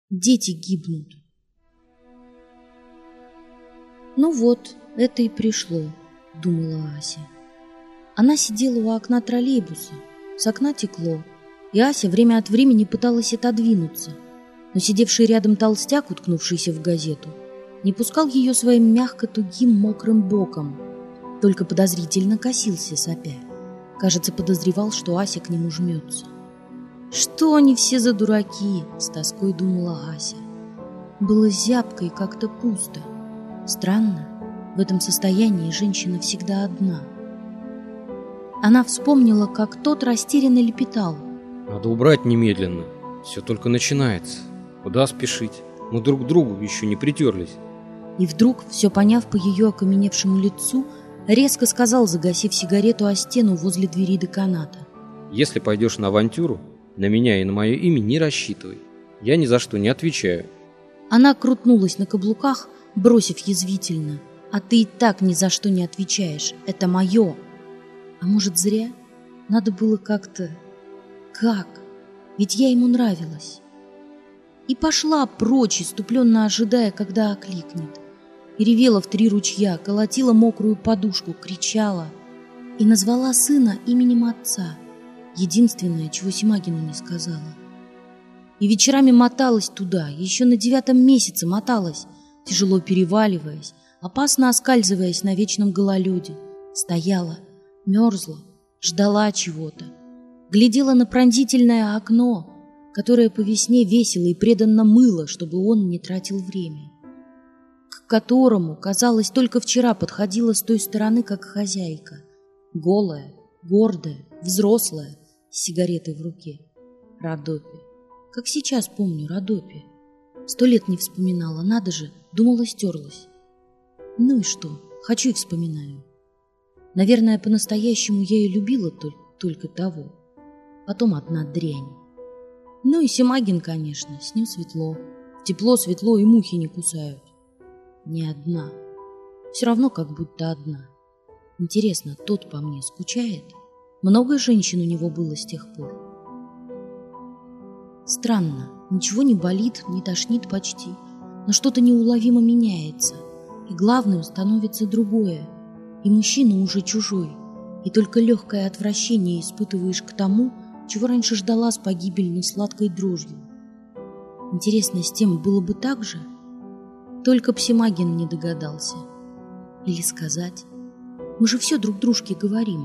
Дети гибнут. Ну вот, это и пришло, думала Ася. Она сидела у окна троллейбуса, с окна текло, и Ася время от времени пыталась отодвинуться, но сидевший рядом толстяк, уткнувшийся в газету, не пускал ее своим мягко тугим мокрым боком, только подозрительно косился, сопя. Кажется, подозревал, что Ася к нему жмется. «Что они все за дураки?» — с тоской думала Ася. Было зябко и как-то пусто. Странно, в этом состоянии женщина всегда одна. Она вспомнила, как тот растерянно лепетал. «Надо убрать немедленно. Все только начинается. Куда спешить? Мы друг к другу еще не притерлись». И вдруг, все поняв по ее окаменевшему лицу, резко сказал, загасив сигарету о стену возле двери деканата: «Если пойдешь на авантюру, на меня и на мое имя не рассчитывай. Я ни за что не отвечаю». Она крутнулась на каблуках, бросив язвительно: «А ты и так ни за что не отвечаешь. Это мое». А может, зря? Надо было как-то... Как? Ведь я ему нравилась. И пошла прочь, иступленно ожидая, когда окликнет. И ревела в 3 ручья, колотила мокрую подушку, кричала. И назвала сына именем отца. Единственное, чего Симагину не сказала. И вечерами моталась туда, еще на 9 месяце моталась, тяжело переваливаясь, опасно оскальзываясь на вечном гололеде. Стояла, мерзла, ждала чего-то. Глядела на пронзительное окно, которое по весне весело и преданно мыло, чтобы он не тратил время. К которому, казалось, только вчера подходила с той стороны, как хозяйка. Голая, гордая, взрослая, с сигаретой в руке. Родопи. Как сейчас помню, Родопи. 100 лет не вспоминала, надо же, думала, стерлась. Ну и что, хочу и вспоминаю. Наверное, по-настоящему я и любила только того. Потом одна дрянь. Ну и Симагин, конечно, с ним светло. Тепло, светло, и мухи не кусают. Не одна. Все равно как будто одна. Интересно, тот по мне скучает? Много женщин у него было с тех пор? Странно, ничего не болит, не тошнит почти, но что-то неуловимо меняется, и главным становится другое, и мужчина уже чужой, и только легкое отвращение испытываешь к тому, чего раньше ждала с погибельной сладкой дрожью. Интересно, с тем было бы так же? Только Симагин не догадался. Или сказать: мы же все друг дружке говорим.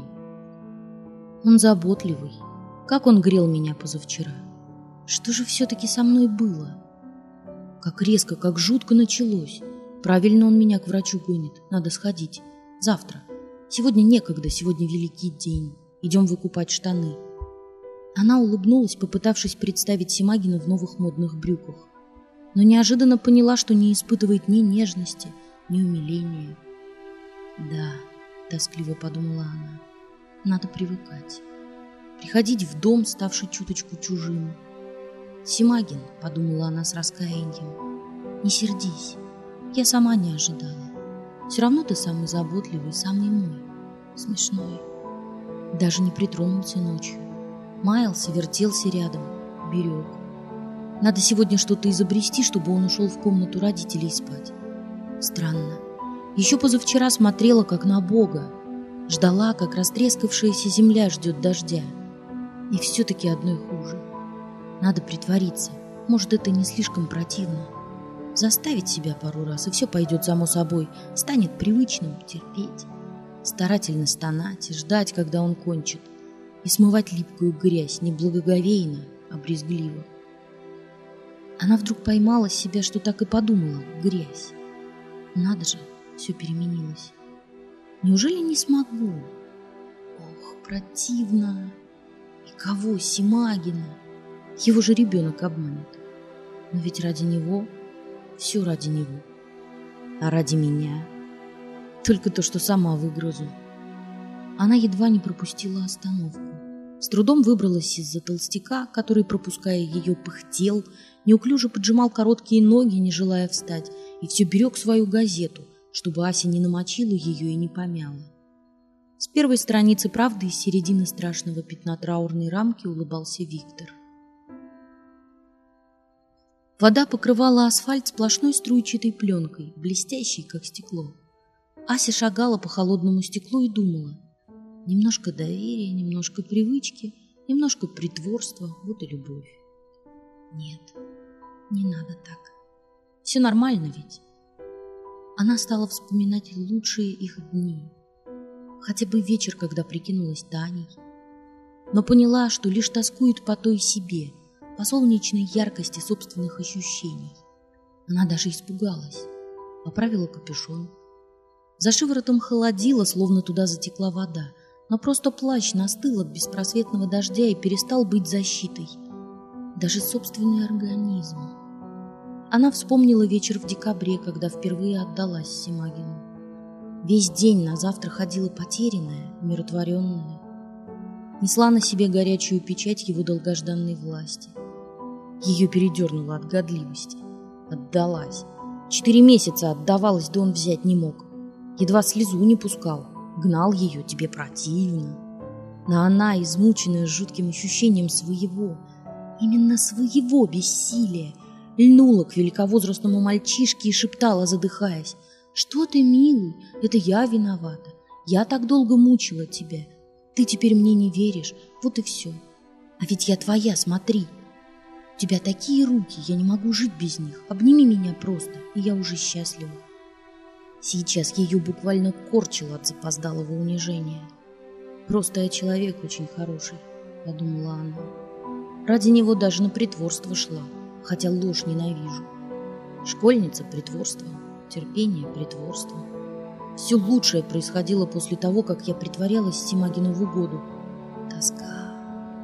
Он заботливый. Как он грел меня позавчера. Что же все-таки со мной было? Как резко, как жутко началось. Правильно он меня к врачу гонит. Надо сходить. Завтра. Сегодня некогда, сегодня великий день. Идем выкупать штаны. Она улыбнулась, попытавшись представить Симагина в новых модных брюках. Но неожиданно поняла, что не испытывает ни нежности, ни умиления. Да, тоскливо подумала она, надо привыкать. Приходить в дом, ставший чуточку чужим. Симагин, подумала она с раскаянием, не сердись, я сама не ожидала. Все равно ты самый заботливый, самый мой. Смешной. Даже не притронулся ночью. Маялся, вертелся рядом, берег. Надо сегодня что-то изобрести, чтобы он ушел в комнату родителей спать. Странно. Еще позавчера смотрела, как на Бога. Ждала, как растрескавшаяся земля ждет дождя. И все-таки одной хуже. Надо притвориться. Может, это не слишком противно. Заставить себя пару раз, и все пойдет само собой. Станет привычным терпеть. Старательно стонать, ждать, когда он кончит. И смывать липкую грязь не благоговейно, а брезгливо. Она вдруг поймала себя, что так и подумала: грязь. Надо же, все переменилось. Неужели не смогу? Ох, противно. И кого? Симагина. Его же ребенок обманет. Но ведь ради него, все ради него. А ради меня только то, что сама выгрызу. Она едва не пропустила остановку. С трудом выбралась из-за толстяка, который, пропуская ее, пыхтел, неуклюже поджимал короткие ноги, не желая встать, и все берег свою газету, чтобы Ася не намочила ее и не помяла. С первой страницы «Правды» из середины страшного пятна траурной рамки улыбался Виктор. Вода покрывала асфальт сплошной струйчатой пленкой, блестящей, как стекло. Ася шагала по холодному стеклу и думала: немножко доверия, немножко привычки, немножко притворства, вот и любовь. Нет, не надо так. Все нормально ведь. Она стала вспоминать лучшие их дни. Хотя бы вечер, когда прикинулась Таней. Но поняла, что лишь тоскует по той себе, по солнечной яркости собственных ощущений. Она даже испугалась. Поправила капюшон. За шиворотом холодило, словно туда затекла вода, но просто плащ настыл от беспросветного дождя и перестал быть защитой. Даже собственный организм. Она вспомнила вечер в декабре, когда впервые отдалась Симагину. Весь день на завтра ходила потерянная, умиротворенная. Несла на себе горячую печать его долгожданной власти. Ее передернуло от годливости. Отдалась. 4 месяца отдавалась, да он взять не мог. Едва слезу не пускал. Гнал ее, тебе противно. Но она, измученная жутким ощущением своего, именно своего бессилия, льнула к великовозрастному мальчишке и шептала, задыхаясь: «Что ты, милый, это я виновата. Я так долго мучила тебя. Ты теперь мне не веришь, вот и все. А ведь я твоя, смотри. У тебя такие руки, я не могу жить без них. Обними меня просто, и я уже счастлива». Сейчас ее буквально корчило от запоздалого унижения. «Просто я человек очень хороший», — подумала она. Ради него даже на притворство шла, хотя ложь ненавижу. Школьница — притворство, терпение — притворство. Все лучшее происходило после того, как я притворялась Симагину в угоду. Тоска.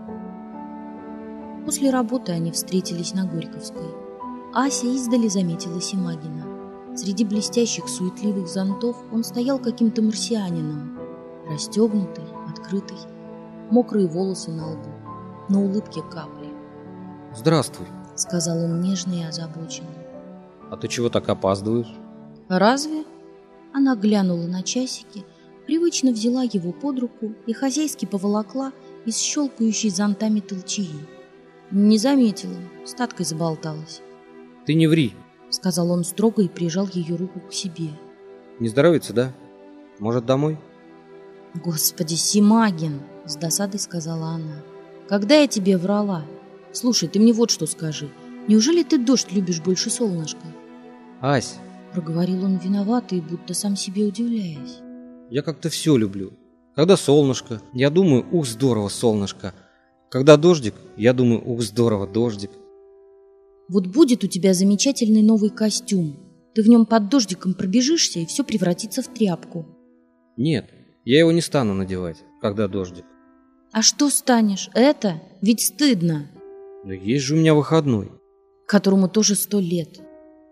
После работы они встретились на Горьковской. Ася издали заметила Симагина. Среди блестящих суетливых зонтов он стоял каким-то марсианином, расстегнутый, открытый, мокрые волосы на лбу, на улыбке капли. «Здравствуй», — сказал он нежно и озабоченно. «А ты чего так опаздываешь?» «Разве?» Она глянула на часики, привычно взяла его под руку и хозяйски поволокла из щелкающей зонтами толчии. Не заметила, с Таткой заболталась. «Ты не ври», — сказал он строго и прижал ее руку к себе. «Не здоровится, да? Может, домой?» «Господи, Симагин!» — с досадой сказала она. «Когда я тебе врала? Слушай, ты мне вот что скажи. Неужели ты дождь любишь больше солнышка?» «Ась!» — проговорил он виноватый, будто сам себе удивляясь. «Я как-то все люблю. Когда солнышко, я думаю, ух, здорово, солнышко. Когда дождик, я думаю, ух, здорово, дождик». «Вот будет у тебя замечательный новый костюм. Ты в нем под дождиком пробежишься, и все превратится в тряпку». «Нет, я его не стану надевать, когда дождик». «А что станешь? Это? Ведь стыдно». «Но есть же у меня выходной». «Которому тоже 100 лет».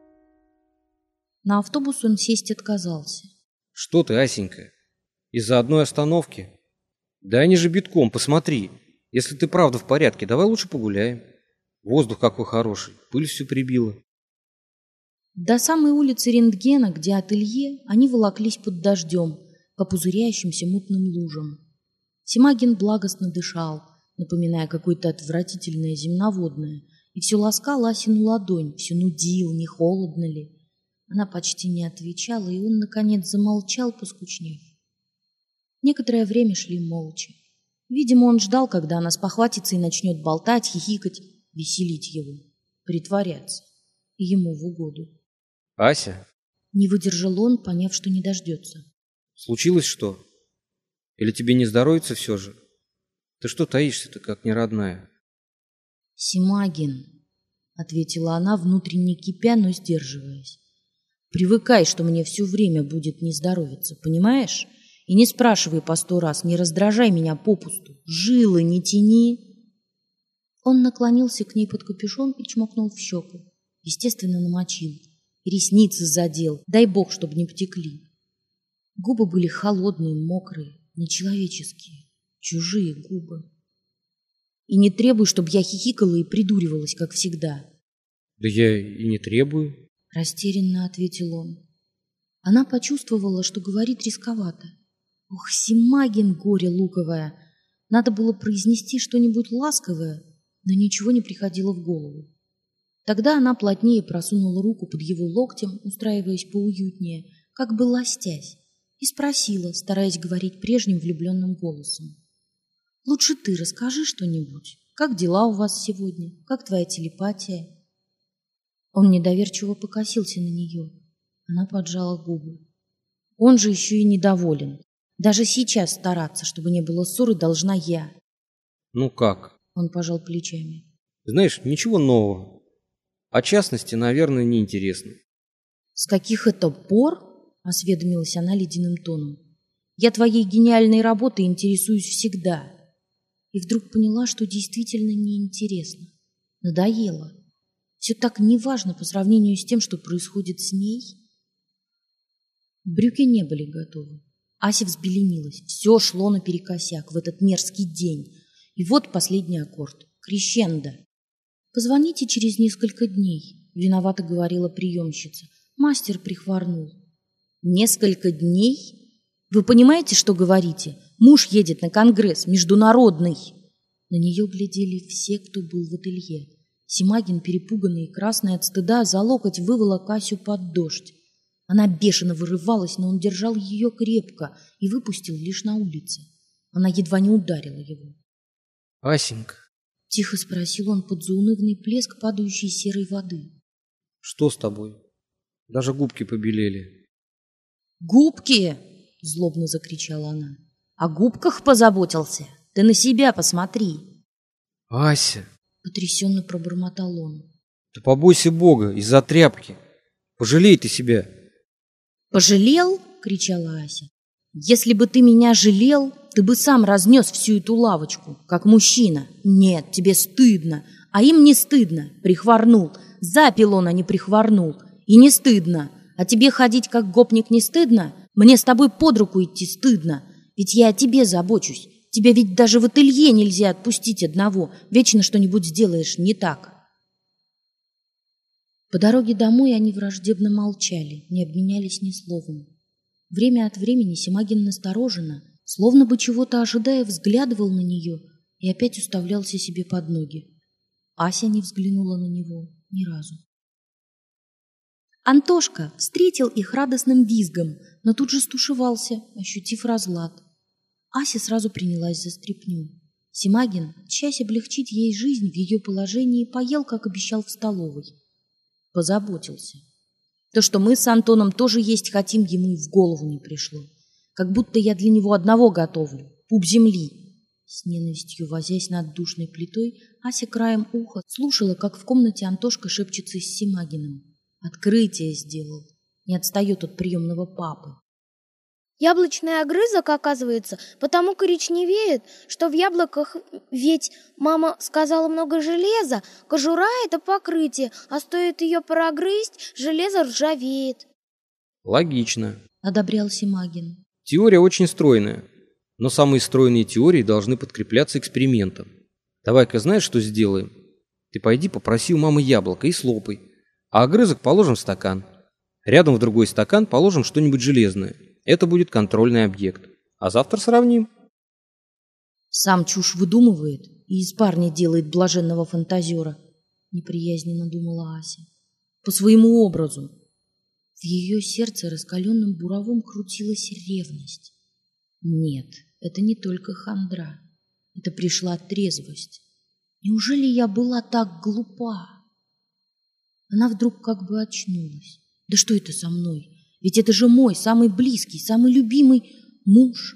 На автобус он сесть отказался. «Что ты, Асенька? Из-за одной остановки? Да они же битком, посмотри. Если ты правда в порядке, давай лучше погуляем. Воздух какой хороший, пыль всю прибила». До самой улицы Рентгена, где ателье, они волоклись под дождем, по пузыряющимся мутным лужам. Симагин благостно дышал, напоминая какое-то отвратительное земноводное, и все ласкал Асину ладонь, все нудил, не холодно ли. Она почти не отвечала, и он, наконец, замолчал, поскучнев. Некоторое время шли молча. Видимо, он ждал, когда она спохватится и начнет болтать, хихикать, веселить его, притворяться, и ему в угоду. «Ася?» Не выдержал он, поняв, что не дождется. «Случилось что? Или тебе не здоровится все же? Ты что таишься-то, как неродная?» «Симагин», — ответила она, внутренне кипя, но сдерживаясь. «Привыкай, что мне все время будет не здоровиться, понимаешь? И не спрашивай по 100 раз, не раздражай меня попусту, жилы не тяни». Он наклонился к ней под капюшон и чмокнул в щеку. Естественно, намочил. И ресницы задел, дай бог, чтобы не потекли. Губы были холодные, мокрые, нечеловеческие, чужие губы. «И не требуй, чтобы я хихикала и придуривалась, как всегда». «Да я и не требую», — растерянно ответил он. Она почувствовала, что говорит рисковато. Ох, Симагин, горе луковое! Надо было произнести что-нибудь ласковое, но ничего не приходило в голову. Тогда она плотнее просунула руку под его локтем, устраиваясь поуютнее, как бы ластясь, и спросила, стараясь говорить прежним влюбленным голосом: «Лучше ты расскажи что-нибудь. Как дела у вас сегодня? Как твоя телепатия?» Он недоверчиво покосился на нее. Она поджала губы. Он же еще и недоволен. Даже сейчас стараться, чтобы не было ссоры, должна я. Ну как? Он пожал плечами. Знаешь, ничего нового. О частности, наверное, неинтересно. С каких это пор? Осведомилась она ледяным тоном. Я твоей гениальной работой интересуюсь всегда. И вдруг поняла, что действительно неинтересно. Надоело. Все так неважно по сравнению с тем, что происходит с ней. Брюки не были готовы. Ася взбеленилась. Все шло наперекосяк в этот мерзкий день. И вот последний аккорд. Крещендо. «Позвоните через несколько дней», — виновато говорила приемщица. Мастер прихворнул. «Несколько дней? Вы понимаете, что говорите? Муж едет на конгресс, международный». На нее глядели все, кто был в ателье. Семагин, перепуганный и красный от стыда, за локоть выволок Асю под дождь. Она бешено вырывалась, но он держал ее крепко и выпустил лишь на улице. Она едва не ударила его. «Асенька», — тихо спросил он под заунывный плеск падающей серой воды. «Что с тобой? Даже губки побелели». «Губки!» — злобно закричала она. «О губках позаботился? Ты на себя посмотри!» «Ася!» — потрясенно пробормотал он. «Ты побойся Бога из-за тряпки! Пожалей ты себя!» «Пожалел?» — кричала Ася. «Если бы ты меня жалел, ты бы сам разнес всю эту лавочку, как мужчина. Нет, тебе стыдно, а им не стыдно. Прихворнул. Запил он, а не прихворнул. И не стыдно. А тебе ходить, как гопник, не стыдно? Мне с тобой под руку идти стыдно. Ведь я о тебе забочусь. Тебя ведь даже в ателье нельзя отпустить одного. Вечно что-нибудь сделаешь не так». По дороге домой они враждебно молчали, не обменялись ни словом. Время от времени Семагин настороженно, словно бы чего-то ожидая, взглядывал на нее и опять уставлялся себе под ноги. Ася не взглянула на него ни разу. Антошка встретил их радостным визгом, но тут же стушевался, ощутив разлад. Ася сразу принялась за стряпню. Семагин, часть облегчить ей жизнь в ее положении, поел, как обещал, в столовой. Позаботился. То, что мы с Антоном тоже есть хотим, ему и в голову не пришло. Как будто я для него одного готовлю. Пуп земли. С ненавистью возясь над душной плитой, Ася краем уха слушала, как в комнате Антошка шепчется с Семагиным. Открытие сделал. Не отстает от приемного папы. Яблочный огрызок, оказывается, потому коричневеет, что в яблоках ведь, мама сказала, много железа, кожура — это покрытие, а стоит ее прогрызть, железо ржавеет. «Логично», — одобрял Семагин. «Теория очень стройная, но самые стройные теории должны подкрепляться экспериментом. Давай-ка знаешь, что сделаем? Ты пойди попроси у мамы яблоко и слопай, а огрызок положим в стакан. Рядом в другой стакан положим что-нибудь железное. Это будет контрольный объект. А завтра сравним». Сам чушь выдумывает и из парня делает блаженного фантазера, неприязненно думала Ася. По своему образу. В ее сердце раскаленным буровом крутилась ревность. Нет, это не только хандра. Это пришла трезвость. Неужели я была так глупа? Она вдруг как бы очнулась. Да что это со мной? Ведь это же мой самый близкий, самый любимый муж.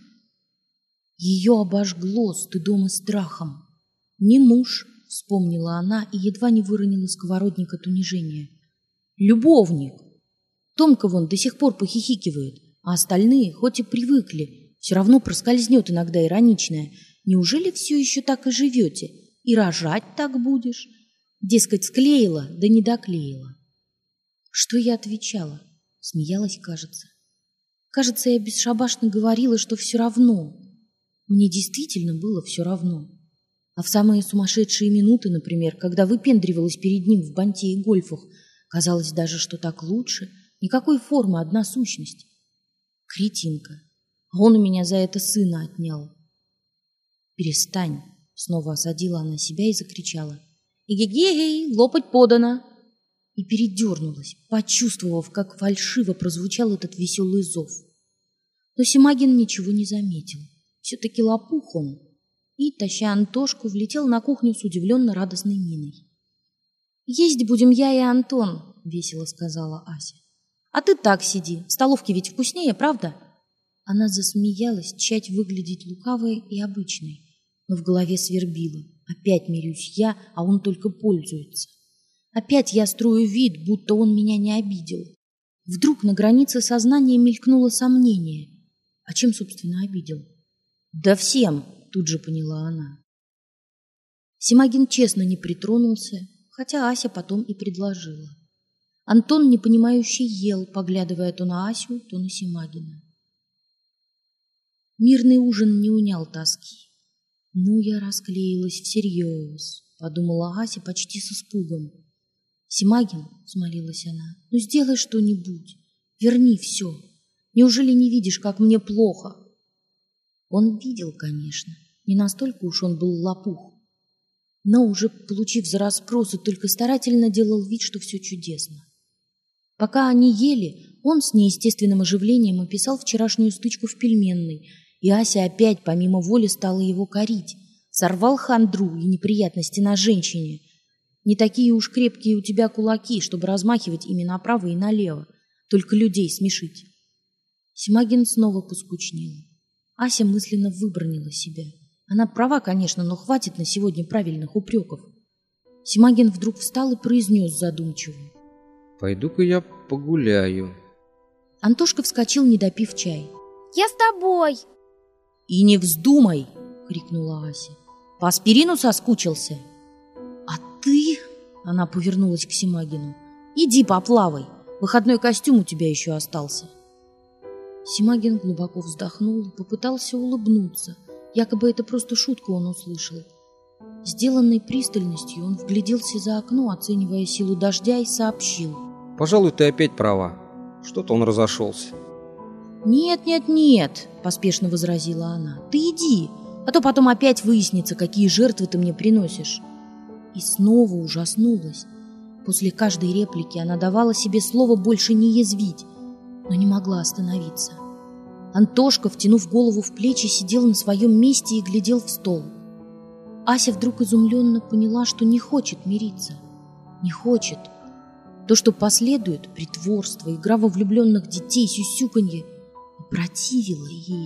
Ее обожгло стыдом и страхом. Не муж, вспомнила она и едва не выронила сковородник от унижения. Любовник. Томка вон до сих пор похихикивает, а остальные, хоть и привыкли, все равно проскользнет иногда ироничное. Неужели все еще так и живете? И рожать так будешь? Дескать, склеила, да не доклеила. Что я отвечала? Смеялась, кажется. Кажется, я бесшабашно говорила, что все равно. Мне действительно было все равно. А в самые сумасшедшие минуты, например, когда выпендривалась перед ним в банте и гольфах, казалось даже, что так лучше. Никакой формы, одна сущность. Кретинка. А он у меня за это сына отнял. «Перестань!» — снова осадила она себя и закричала. «Эгегей, лопать подано!» и передернулась, почувствовав, как фальшиво прозвучал этот веселый зов. Но Симагин ничего не заметил. Все-таки лопух он. И, таща Антошку, влетел на кухню с удивленно радостной миной. «Есть будем я и Антон», — весело сказала Ася. «А ты так сиди, в столовке ведь вкуснее, правда?» Она засмеялась, тщать выглядеть лукавой и обычной, но в голове свербило. Опять мирюсь я, а он только пользуется. Опять я строю вид, будто он меня не обидел. Вдруг на границе сознания мелькнуло сомнение. А чем, собственно, обидел? «Да всем!» — тут же поняла она. Симагин честно не притронулся, хотя Ася потом и предложила. Антон, непонимающе, ел, поглядывая то на Асю, то на Симагина. Мирный ужин не унял тоски. «Ну, я расклеилась всерьез», — подумала Ася почти с испугом. «Симагин», — взмолилась она, — «ну сделай что-нибудь, верни все. Неужели не видишь, как мне плохо?» Он видел, конечно, не настолько уж он был лопух, но, уже получив за расспросы, только старательно делал вид, что все чудесно. Пока они ели, он с неестественным оживлением описал вчерашнюю стычку в пельменной, и Ася опять помимо воли стала его корить. Сорвал хандру и неприятности на женщине. Не такие уж крепкие у тебя кулаки, чтобы размахивать ими направо и налево, только людей смешить. Симагин снова поскучнел. Ася мысленно выбронила себя. Она права, конечно, но хватит на сегодня правильных упреков. Симагин вдруг встал и произнес задумчиво: «Пойду-ка я погуляю». Антошка вскочил, не допив чай. Я с тобой. «И не вздумай!» — крикнула Ася. «По аспирину соскучился?» «А ты?» — она повернулась к Симагину. «Иди поплавай, выходной костюм у тебя еще остался». Симагин глубоко вздохнул и попытался улыбнуться. Якобы это просто шутку он услышал. Сделанной пристальностью он вгляделся за окно, оценивая силу дождя, и сообщил: «Пожалуй, ты опять права. Что-то он разошелся». «Нет», — поспешно возразила она. «Ты иди, а то потом опять выяснится, какие жертвы ты мне приносишь». И снова ужаснулась. После каждой реплики она давала себе слово больше не язвить, но не могла остановиться. Антошка, втянув голову в плечи, сидел на своем месте и глядел в стол. Ася вдруг изумленно поняла, что не хочет мириться. Не хочет. То, что последует, притворство, игра во влюбленных детей, сюсюканье, противило ей.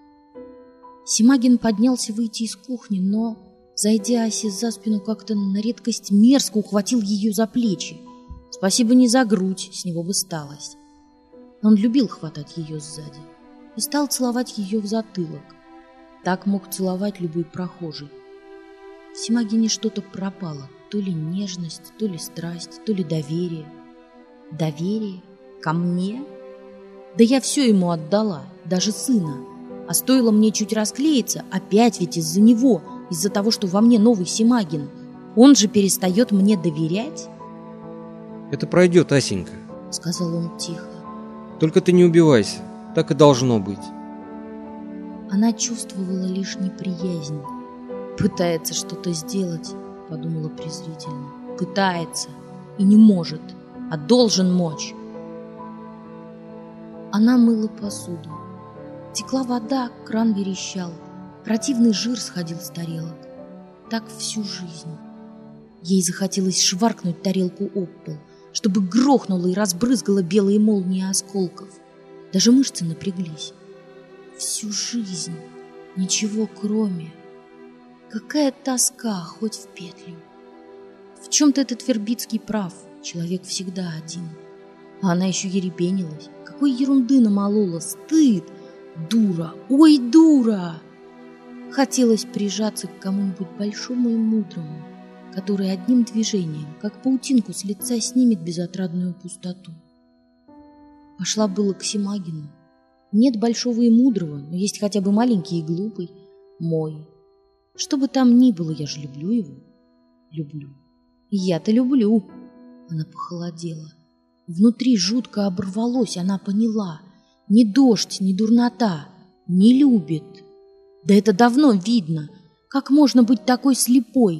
Симагин поднялся выйти из кухни, но, зайдя Асе за спину, как-то на редкость мерзко ухватил ее за плечи. Спасибо не за грудь, с него бы сталось. Он любил хватать ее сзади и стал целовать ее в затылок. Так мог целовать любой прохожий. В Симагине что-то пропало, то ли нежность, то ли страсть, то ли доверие. Доверие? Ко мне? Да я все ему отдала, даже сына. А стоило мне чуть расклеиться, опять ведь из-за него, из-за того, что во мне новый Симагин. Он же перестает мне доверять? «Это пройдет, Асенька», — сказал он тихо. «Только ты не убивайся, так и должно быть». Она чувствовала лишь неприязнь. «Пытается что-то сделать», — подумала презрительно. «Пытается и не может, а должен мочь». Она мыла посуду. Текла вода, кран верещал. Противный жир сходил с тарелок. Так всю жизнь. Ей захотелось шваркнуть тарелку об пол, чтобы грохнула и разбрызгала белые молнии осколков. Даже мышцы напряглись. Всю жизнь. Ничего кроме. Какая тоска, хоть в петлю. В чем-то этот Вербицкий прав. Человек всегда один. А она еще ерепенилась. Какой ерунды намолола. Стыд. Дура. Ой, дура. Хотелось прижаться к кому-нибудь большому и мудрому, который одним движением, как паутинку с лица, снимет безотрадную пустоту. Пошла было к Симагину. Нет большого и мудрого, но есть хотя бы маленький и глупый. Мой. Что бы там ни было, я же люблю его. Люблю. И я-то люблю. Она похолодела. Внутри жутко оборвалось, она поняла. Ни дождь, ни дурнота. Не любит. Да это давно видно. Как можно быть такой слепой?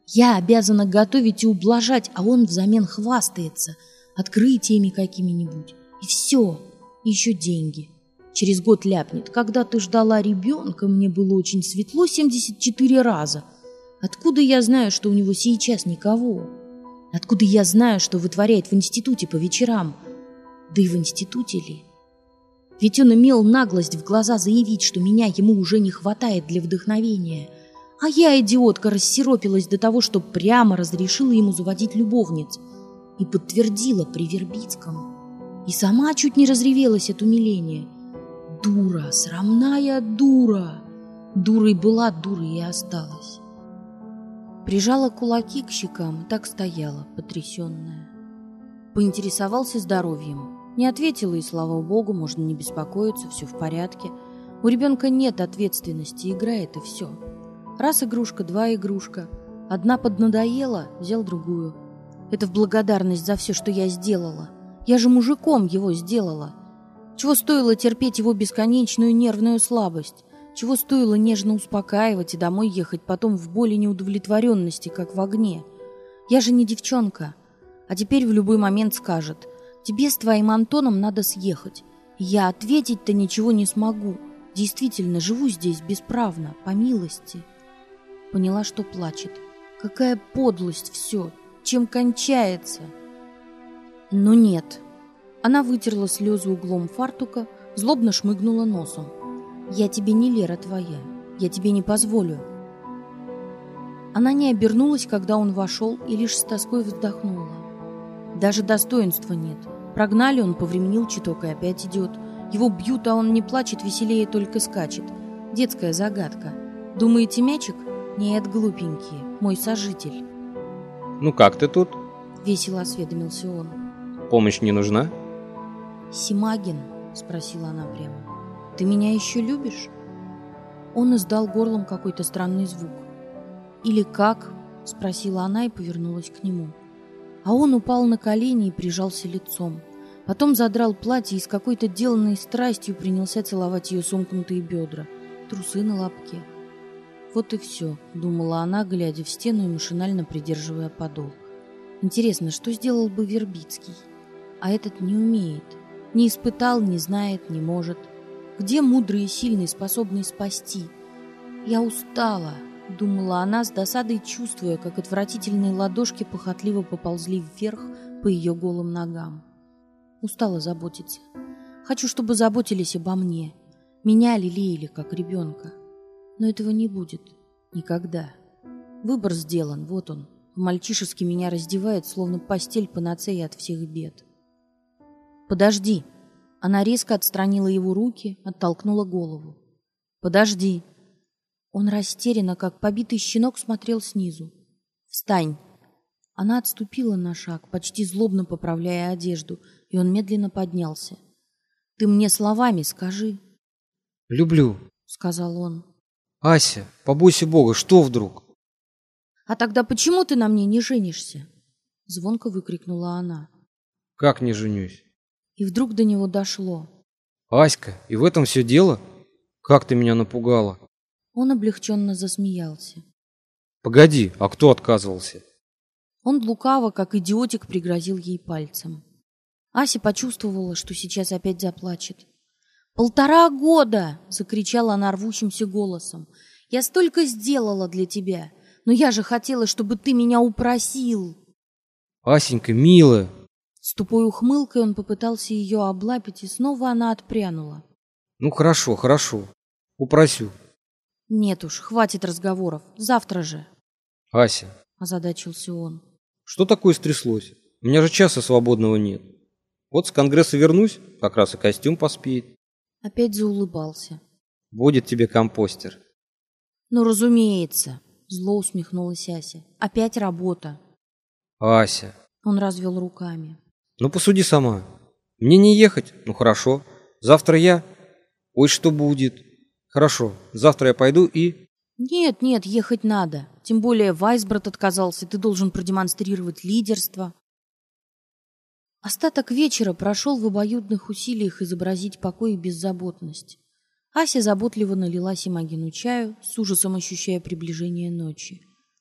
Я обязана готовить и ублажать, а он взамен хвастается открытиями какими-нибудь. И все, и еще деньги. Через год ляпнет: когда ты ждала ребенка, мне было очень светло 74 раза. Откуда я знаю, что у него сейчас никого? Откуда я знаю, что вытворяет в институте по вечерам? Да и в институте ли? Ведь он имел наглость в глаза заявить, что меня ему уже не хватает для вдохновения. А я, идиотка, рассиропилась до того, что прямо разрешила ему заводить любовниц. И подтвердила при Вербицком. И сама чуть не разревелась от умиления. Дура, срамная дура. Дурой была, дурой и осталась. Прижала кулаки к щекам и так стояла, потрясенная. Поинтересовался здоровьем. Не ответила, и слава богу, можно не беспокоиться, все в порядке. У ребенка нет ответственности, играет и все. Раз игрушка, два игрушка. Одна поднадоела, взял другую. Это в благодарность за все, что я сделала. Я же мужиком его сделала. Чего стоило терпеть его бесконечную нервную слабость? Чего стоило нежно успокаивать и домой ехать потом в боли неудовлетворенности, как в огне? Я же не девчонка. А теперь в любой момент скажет: тебе с твоим Антоном надо съехать. Я ответить-то ничего не смогу. Действительно, живу здесь бесправно, по милости. Поняла, что плачет. Какая подлость все! Чем кончается? Но нет. Она вытерла слезы углом фартука, злобно шмыгнула носом. Я тебе не Лера твоя. Я тебе не позволю. Она не обернулась, когда он вошел, и лишь с тоской вздохнула. Даже достоинства нет. Прогнали, он повременил чуток и опять идет. Его бьют, а он не плачет, веселее только скачет. Детская загадка. Думаете, мячик? Нет, глупенький, мой сожитель. Ну как ты тут? Весело осведомился он. Помощь не нужна? Симагин, спросила она прямо, ты меня еще любишь? Он издал горлом какой-то странный звук. Или как? Спросила она и повернулась к нему. А он упал на колени и прижался лицом. Потом задрал платье и с какой-то деланной страстью принялся целовать ее сомкнутые бедра, трусы на лобке. Вот и все, думала она, глядя в стену и машинально придерживая подол. Интересно, что сделал бы Вербицкий? А этот не умеет. Не испытал, не знает, не может. Где мудрый и сильный, способный спасти? Я устала, думала она с досадой, чувствуя, как отвратительные ладошки похотливо поползли вверх по ее голым ногам. Устала заботиться. Хочу, чтобы заботились обо мне. Меня лелеяли, как ребенка. Но этого не будет. Никогда. Выбор сделан, вот он. По-мальчишески меня раздевает, словно постель панацея от всех бед. «Подожди!» Она резко отстранила его руки, оттолкнула голову. «Подожди!» Он растерянно, как побитый щенок, смотрел снизу. «Встань!» Она отступила на шаг, почти злобно поправляя одежду, и он медленно поднялся. «Ты мне словами скажи!» «Люблю», — сказал он. «Ася, побойся Бога, что вдруг?» «А тогда почему ты на мне не женишься?» Звонко выкрикнула она. «Как не женюсь?» И вдруг до него дошло. «Аська, и в этом все дело? Как ты меня напугала!» Он облегченно засмеялся. «Погоди, а кто отказывался?» Он лукаво, как идиотик, пригрозил ей пальцем. Ася почувствовала, что сейчас опять заплачет. «1,5 года!» — закричала она рвущимся голосом. «Я столько сделала для тебя, но я же хотела, чтобы ты меня упросил!» «Асенька, милая!» С тупой ухмылкой он попытался ее облапить, и снова она отпрянула. «Ну хорошо, хорошо, упросю». «Нет уж, хватит разговоров, завтра же!» «Ася!» — озадачился он. «Что такое стряслось? У меня же часа свободного нет. Вот с конгресса вернусь, как раз и костюм поспеет». Опять заулыбался. «Будет тебе компостер». «Ну, разумеется!» — зло усмехнулась Ася. «Опять работа!» «Ася!» — он развел руками. «Ну посуди сама. Мне не ехать? Ну хорошо. Завтра я? Ой, что будет? Хорошо, завтра я пойду и...» «Нет, нет, ехать надо. Тем более Вайсбрат отказался, ты должен продемонстрировать лидерство». Остаток вечера прошел в обоюдных усилиях изобразить покой и беззаботность. Ася заботливо налила Симагину чаю, с ужасом ощущая приближение ночи.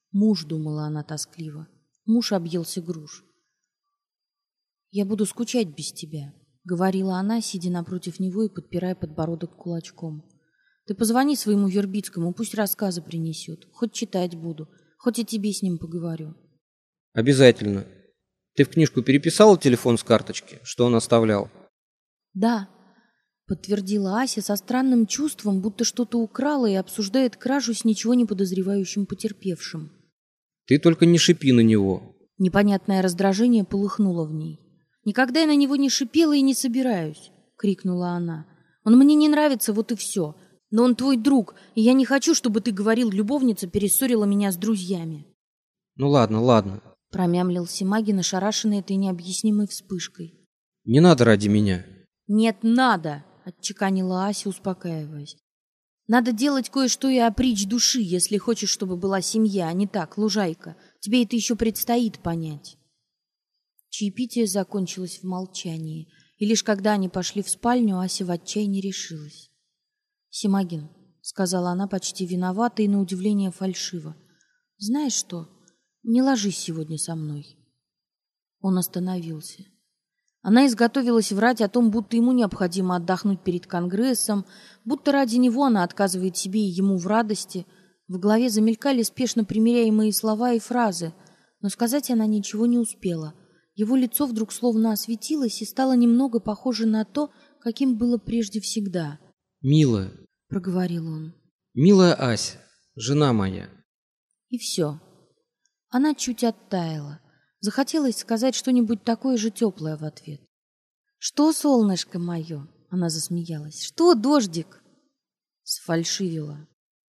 Муж, думала она тоскливо. Муж объелся груш. «Я буду скучать без тебя», — говорила она, сидя напротив него и подпирая подбородок кулачком. «Ты позвони своему Вербицкому, пусть рассказы принесет. Хоть читать буду, хоть и тебе с ним поговорю». «Обязательно. Ты в книжку переписала телефон с карточки, что он оставлял?» «Да», — подтвердила Ася со странным чувством, будто что-то украла и обсуждает кражу с ничего не подозревающим потерпевшим. «Ты только не шипи на него». Непонятное раздражение полыхнуло в ней. «Никогда я на него не шипела и не собираюсь», — крикнула она. «Он мне не нравится, вот и все. Но он твой друг, и я не хочу, чтобы ты говорил, любовница перессорила меня с друзьями». «Ну ладно, ладно», — промямлил Симагин, ошарашенный этой необъяснимой вспышкой. «Не надо ради меня». «Нет, надо», — отчеканила Ася, успокаиваясь. «Надо делать кое-что и опричь души, если хочешь, чтобы была семья, а не так, лужайка. Тебе это еще предстоит понять». Чаепитие закончилось в молчании, и лишь когда они пошли в спальню, Ася в отчаянии решилась. «Симагин», — сказала она почти виновата и на удивление фальшиво, — «знаешь что, не ложись сегодня со мной». Он остановился. Она изготовилась врать о том, будто ему необходимо отдохнуть перед Конгрессом, будто ради него она отказывает себе и ему в радости. В голове замелькали спешно примеряемые слова и фразы, но сказать она ничего не успела. Его лицо вдруг словно осветилось и стало немного похоже на то, каким было прежде всегда. «Милая», — проговорил он. «Милая Ася, жена моя». И все. Она чуть оттаяла. Захотелось сказать что-нибудь такое же теплое в ответ. «Что, солнышко мое?» — она засмеялась. «Что, дождик?» Сфальшивила.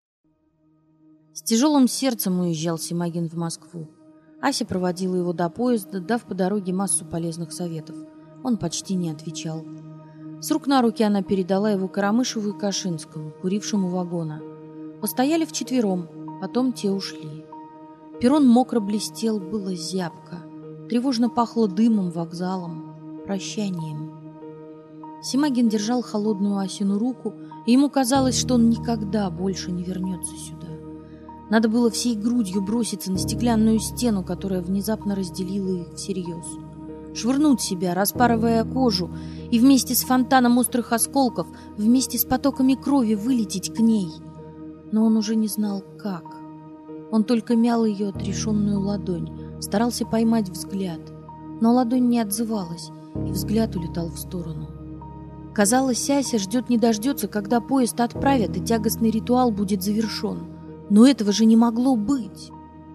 С тяжелым сердцем уезжал Симагин в Москву. Ася проводила его до поезда, дав по дороге массу полезных советов. Он почти не отвечал. С рук на руки она передала его Карамышеву и Кашинскому, курившему вагона. Постояли вчетвером, потом те ушли. Перрон мокро блестел, было зябко. Тревожно пахло дымом, вокзалом, прощанием. Симагин держал холодную Асину руку, и ему казалось, что он никогда больше не вернется сюда. Надо было всей грудью броситься на стеклянную стену, которая внезапно разделила их всерьез. Швырнуть себя, распарывая кожу, и вместе с фонтаном острых осколков, вместе с потоками крови вылететь к ней. Но он уже не знал, как. Он только мял ее отрешенную ладонь, старался поймать взгляд. Но ладонь не отзывалась, и взгляд улетал в сторону. Казалось, Ася ждет не дождется, когда поезд отправят, и тягостный ритуал будет завершен. Но этого же не могло быть.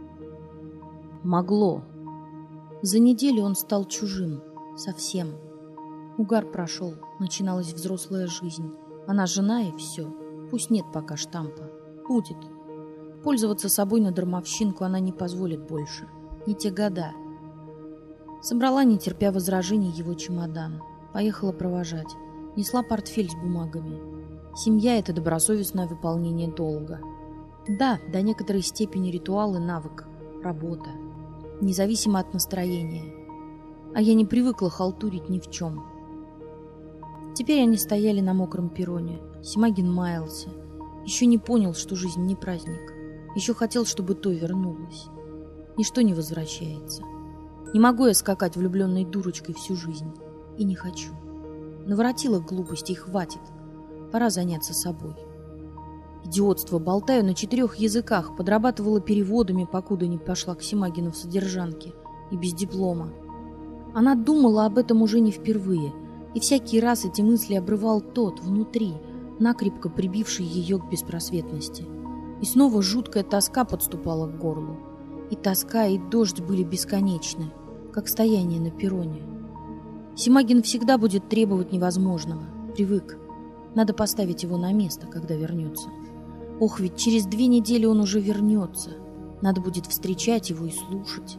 Могло. За неделю он стал чужим. Совсем. Угар прошел. Начиналась взрослая жизнь. Она жена и все. Пусть нет пока штампа. Будет. Пользоваться собой на дармовщинку она не позволит больше. Не те года. Собрала, не терпя возражений, его чемодан. Поехала провожать. Несла портфель с бумагами. Семья — это добросовестное выполнение долга. Да, до некоторой степени ритуал и навык. Работа. Независимо от настроения. А я не привыкла халтурить ни в чем. Теперь они стояли на мокром перроне. Симагин маялся. Еще не понял, что жизнь не праздник. Еще хотел, чтобы то вернулось. Ничто не возвращается. Не могу я скакать влюбленной дурочкой всю жизнь. И не хочу. Наворотила глупостей, хватит. Пора заняться собой. Идиотство, болтаю на 4 языках, подрабатывала переводами, покуда не пошла к Симагину в содержанке, и без диплома. Она думала об этом уже не впервые, и всякий раз эти мысли обрывал тот, внутри, накрепко прибивший ее к беспросветности. И снова жуткая тоска подступала к горлу. И тоска, и дождь были бесконечны, как стояние на перроне. Симагин всегда будет требовать невозможного. Привык. Надо поставить его на место, когда вернется. Ох, ведь через 2 недели он уже вернется. Надо будет встречать его и слушать.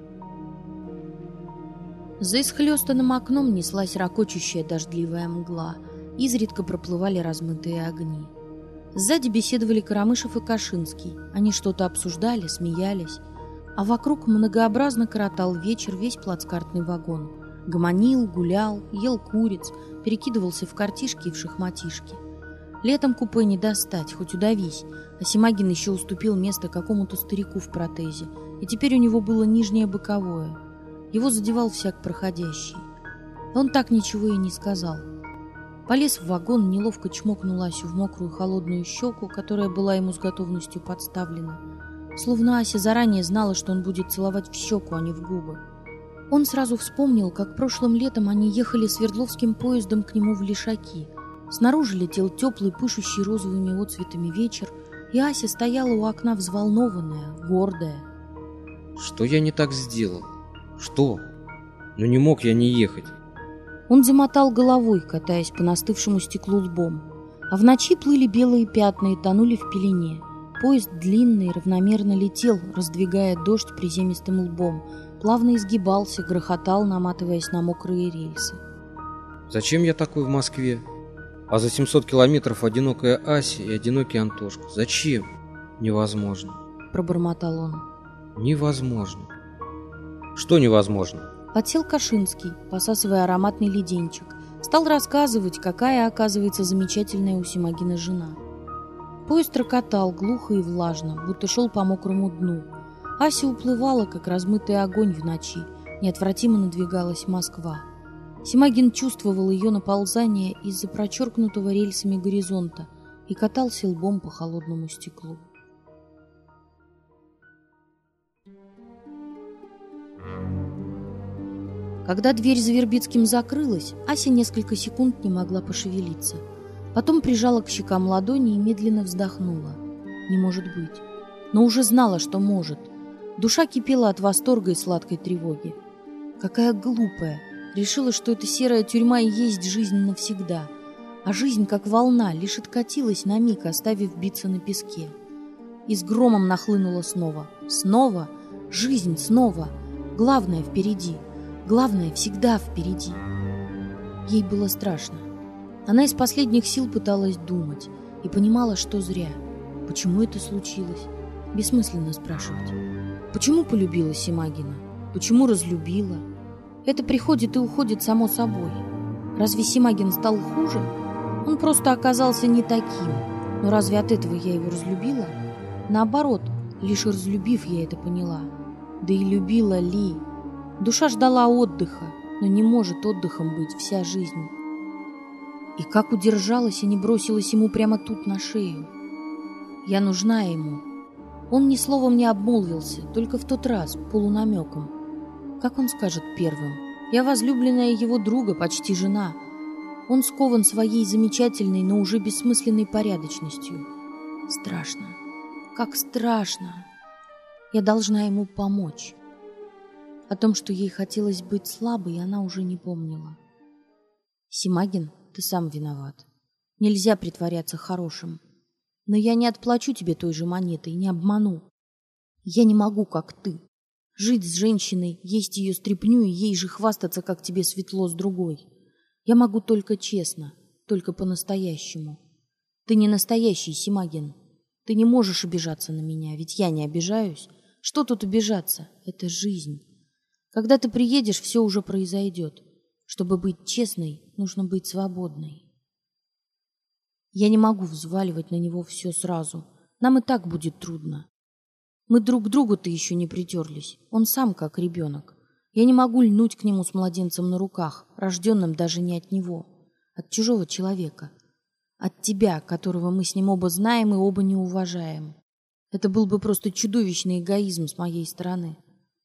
За исхлёстанным окном неслась ракочущая дождливая мгла. Изредка проплывали размытые огни. Сзади беседовали Карамышев и Кашинский. Они что-то обсуждали, смеялись. А вокруг многообразно коротал вечер весь плацкартный вагон. Гомонил, гулял, ел куриц, перекидывался в картишки и в шахматишки. Летом купе не достать, хоть удавись, а Симагин еще уступил место какому-то старику в протезе, и теперь у него было нижнее боковое. Его задевал всяк проходящий. Он так ничего и не сказал. Полез в вагон, неловко чмокнул Асю в мокрую холодную щеку, которая была ему с готовностью подставлена. Словно Ася заранее знала, что он будет целовать в щеку, а не в губы. Он сразу вспомнил, как прошлым летом они ехали Свердловским поездом к нему в Лишаки. Снаружи летел теплый, пышущий розовыми отцветами вечер, и Ася стояла у окна взволнованная, гордая. Что я не так сделал? Что? Ну не мог я не ехать. Он замотал головой, катаясь по настывшему стеклу лбом. А в ночи плыли белые пятна и тонули в пелене. Поезд длинный равномерно летел, раздвигая дождь приземистым лбом, плавно изгибался, грохотал, наматываясь на мокрые рельсы. Зачем я такой в Москве? А за 700 километров одинокая Ася и одинокий Антошка. Зачем? Невозможно. Пробормотал он. Невозможно. Что невозможно? Подсел Кашинский, посасывая ароматный леденчик. Стал рассказывать, какая, оказывается, замечательная у Симагина жена. Поезд рокотал глухо и влажно, будто шел по мокрому дну. Ася уплывала, как размытый огонь в ночи. Неотвратимо надвигалась Москва. Симагин чувствовал ее наползание из-за прочеркнутого рельсами горизонта и катался лбом по холодному стеклу. Когда дверь за Вербицким закрылась, Ася несколько секунд не могла пошевелиться. Потом прижала к щекам ладони и медленно вздохнула. Не может быть. Но уже знала, что может. Душа кипела от восторга и сладкой тревоги. Какая глупая. Решила, что эта серая тюрьма и есть жизнь навсегда. А жизнь, как волна, лишь откатилась на миг, оставив биться на песке. И с громом нахлынула снова. Снова. Жизнь снова. Главное впереди. Главное всегда впереди. Ей было страшно. Она из последних сил пыталась думать и понимала, что зря. Почему это случилось? Бессмысленно спрашивать. Почему полюбила Симагина? Почему разлюбила? Это приходит и уходит само собой. Разве Симагин стал хуже? Он просто оказался не таким. Но разве от этого я его разлюбила? Наоборот, лишь разлюбив, я это поняла. Да и любила ли? Душа ждала отдыха, но не может отдыхом быть вся жизнь. И как удержалась и не бросилась ему прямо тут на шею. Я нужна ему. Он ни словом не обмолвился, только в тот раз, полунамеком. Как он скажет первым? Я возлюбленная его друга, почти жена. Он скован своей замечательной, но уже бессмысленной порядочностью. Страшно. Как страшно. Я должна ему помочь. О том, что ей хотелось быть слабой, она уже не помнила. Симагин, ты сам виноват. Нельзя притворяться хорошим. Но я не отплачу тебе той же монетой, не обману. Я не могу, как ты. Жить с женщиной, есть ее стряпню и ей же хвастаться, как тебе светло с другой. Я могу только честно, только по-настоящему. Ты не настоящий, Симагин. Ты не можешь обижаться на меня, ведь я не обижаюсь. Что тут обижаться? Это жизнь. Когда ты приедешь, все уже произойдет. Чтобы быть честной, нужно быть свободной. Я не могу взваливать на него все сразу. Нам и так будет трудно. Мы друг к другу-то еще не притерлись. Он сам как ребенок. Я не могу льнуть к нему с младенцем на руках, рожденным даже не от него, от чужого человека. От тебя, которого мы с ним оба знаем и оба не уважаем. Это был бы просто чудовищный эгоизм с моей стороны.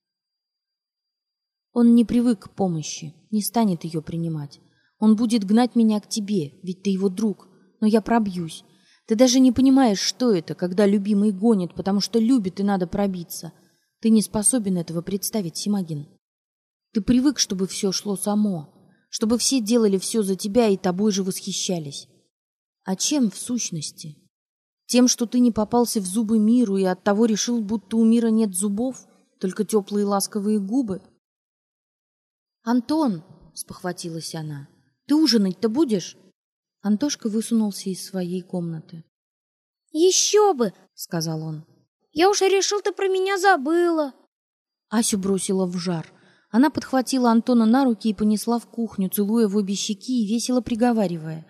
Он не привык к помощи, не станет ее принимать. Он будет гнать меня к тебе, ведь ты его друг, но я пробьюсь. Ты даже не понимаешь, что это, когда любимый гонит, потому что любит и надо пробиться. Ты не способен этого представить, Симагин. Ты привык, чтобы все шло само, чтобы все делали все за тебя и тобой же восхищались. А чем в сущности? Тем, что ты не попался в зубы миру и оттого решил, будто у мира нет зубов, только теплые ласковые губы? «Антон!» — спохватилась она. «Ты ужинать-то будешь?» Антошка высунулся из своей комнаты. «Еще бы!» — сказал он. «Я уже решил, ты про меня забыла!» Асю бросила в жар. Она подхватила Антона на руки и понесла в кухню, целуя в обе щеки и весело приговаривая.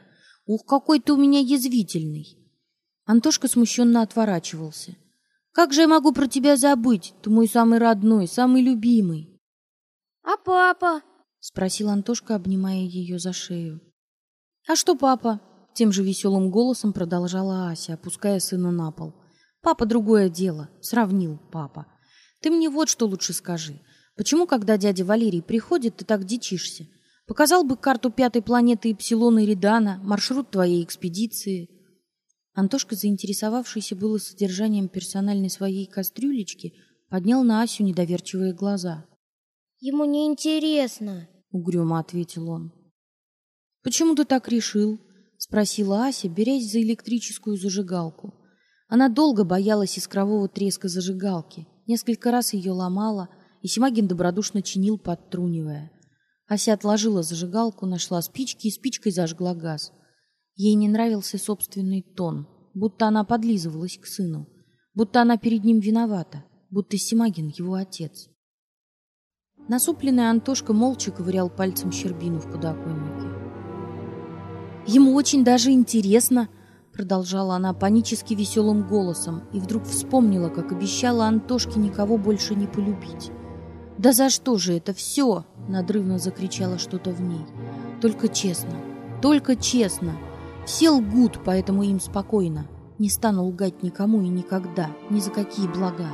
Ух, какой ты у меня язвительный. Антошка смущенно отворачивался. Как же я могу про тебя забыть? Ты мой самый родной, самый любимый. А папа? Спросил Антошка, обнимая ее за шею. А что папа? Тем же веселым голосом продолжала Ася, опуская сына на пол. Папа другое дело, сравнил папа. Ты мне вот что лучше скажи. Почему, когда дядя Валерий приходит, ты так дичишься? Показал бы карту 5-й планеты Ипсилона Эридана, маршрут твоей экспедиции. Антошка, заинтересовавшийся было содержанием персональной своей кастрюлечки, поднял на Асю недоверчивые глаза. Ему не интересно, угрюмо ответил он. Почему ты так решил? Спросила Ася, берясь за электрическую зажигалку. Она долго боялась искрового треска зажигалки, несколько раз ее ломала, и Семагин добродушно чинил, подтрунивая. Ася отложила зажигалку, нашла спички и спичкой зажгла газ. Ей не нравился собственный тон, будто она подлизывалась к сыну, будто она перед ним виновата, будто Семагин его отец. Насупленный Антошка молча ковырял пальцем щербину в подоконнике. «Ему очень даже интересно», — продолжала она панически веселым голосом, и вдруг вспомнила, как обещала Антошке никого больше не полюбить. «Да за что же это все?» — надрывно закричала что-то в ней. «Только честно, только честно. Все лгут, поэтому им спокойно. Не стану лгать никому и никогда, ни за какие блага.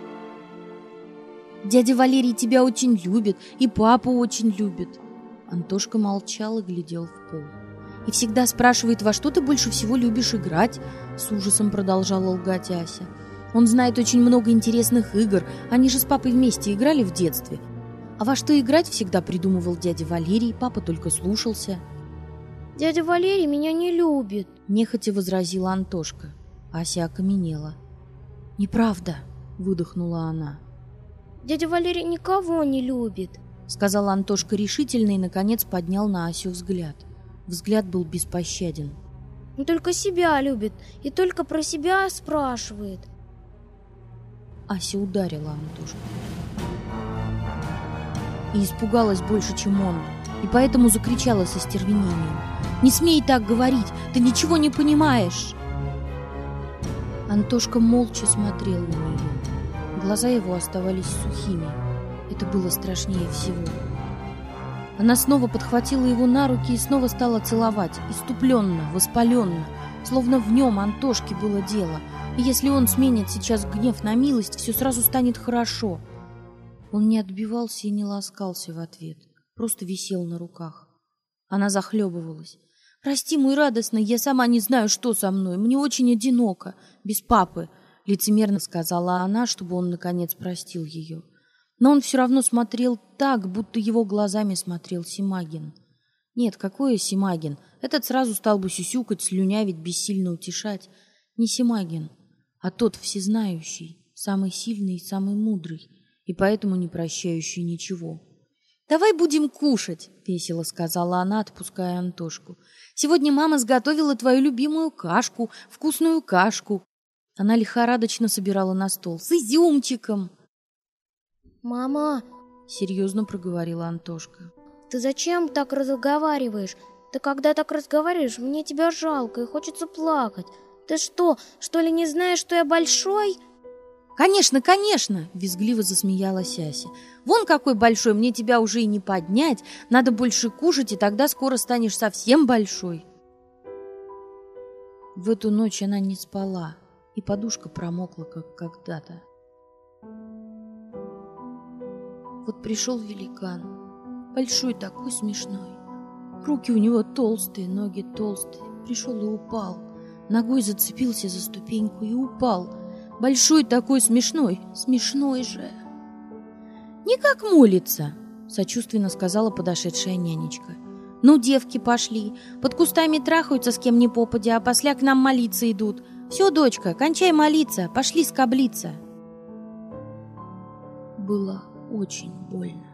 Дядя Валерий тебя очень любит, и папа очень любит». Антошка молчал и глядел в пол. «И всегда спрашивает, во что ты больше всего любишь играть?» С ужасом продолжала лгать Ася. «Он знает очень много интересных игр. Они же с папой вместе играли в детстве. А во что играть всегда придумывал дядя Валерий, папа только слушался». «Дядя Валерий меня не любит», — нехотя возразила Антошка. Ася окаменела. «Неправда», — выдохнула она. «Дядя Валерий никого не любит», — сказал Антошка решительно и, наконец, поднял на Асю взгляд. Взгляд был беспощаден. «Он только себя любит и только про себя спрашивает». Ася ударила Антошку. И испугалась больше, чем он, и поэтому закричала со стервенением. «Не смей так говорить! Ты ничего не понимаешь!» Антошка молча смотрел на нее. Глаза его оставались сухими. Это было страшнее всего. Она снова подхватила его на руки и снова стала целовать, иступленно, воспаленно, словно в нем, Антошке, было дело. И если он сменит сейчас гнев на милость, все сразу станет хорошо. Он не отбивался и не ласкался в ответ, просто висел на руках. Она захлебывалась. «Прости, мой радостный, я сама не знаю, что со мной. Мне очень одиноко, без папы», — лицемерно сказала она, чтобы он, наконец, простил ее. Но он все равно смотрел так, будто его глазами смотрел Семагин. Нет, какой Семагин? Этот сразу стал бы сюсюкать, слюнявить, бессильно утешать. Не Семагин, а тот всезнающий, самый сильный и самый мудрый, и поэтому не прощающий ничего. «Давай будем кушать», — весело сказала она, отпуская Антошку. «Сегодня мама сготовила твою любимую кашку, вкусную кашку». Она лихорадочно собирала на стол. «С изюмчиком». «Мама», — серьезно проговорила Антошка. «ты зачем так разговариваешь? Ты когда так разговариваешь, мне тебя жалко и хочется плакать. Ты что ли не знаешь, что я большой?» «Конечно, конечно!» — визгливо засмеялась Ася. «Вон какой большой, мне тебя уже и не поднять. Надо больше кушать, и тогда скоро станешь совсем большой». В эту ночь она не спала, и подушка промокла, как когда-то. Вот пришел великан, большой такой, смешной. Руки у него толстые, ноги толстые. Пришел и упал. Ногой зацепился за ступеньку и упал. Большой такой, смешной, смешной же. «Не как молится», — сочувственно сказала подошедшая нянечка. «Ну, девки пошли, под кустами трахаются с кем ни попадя, а после к нам молиться идут. Все, дочка, кончай молиться, пошли скоблиться». Было очень больно.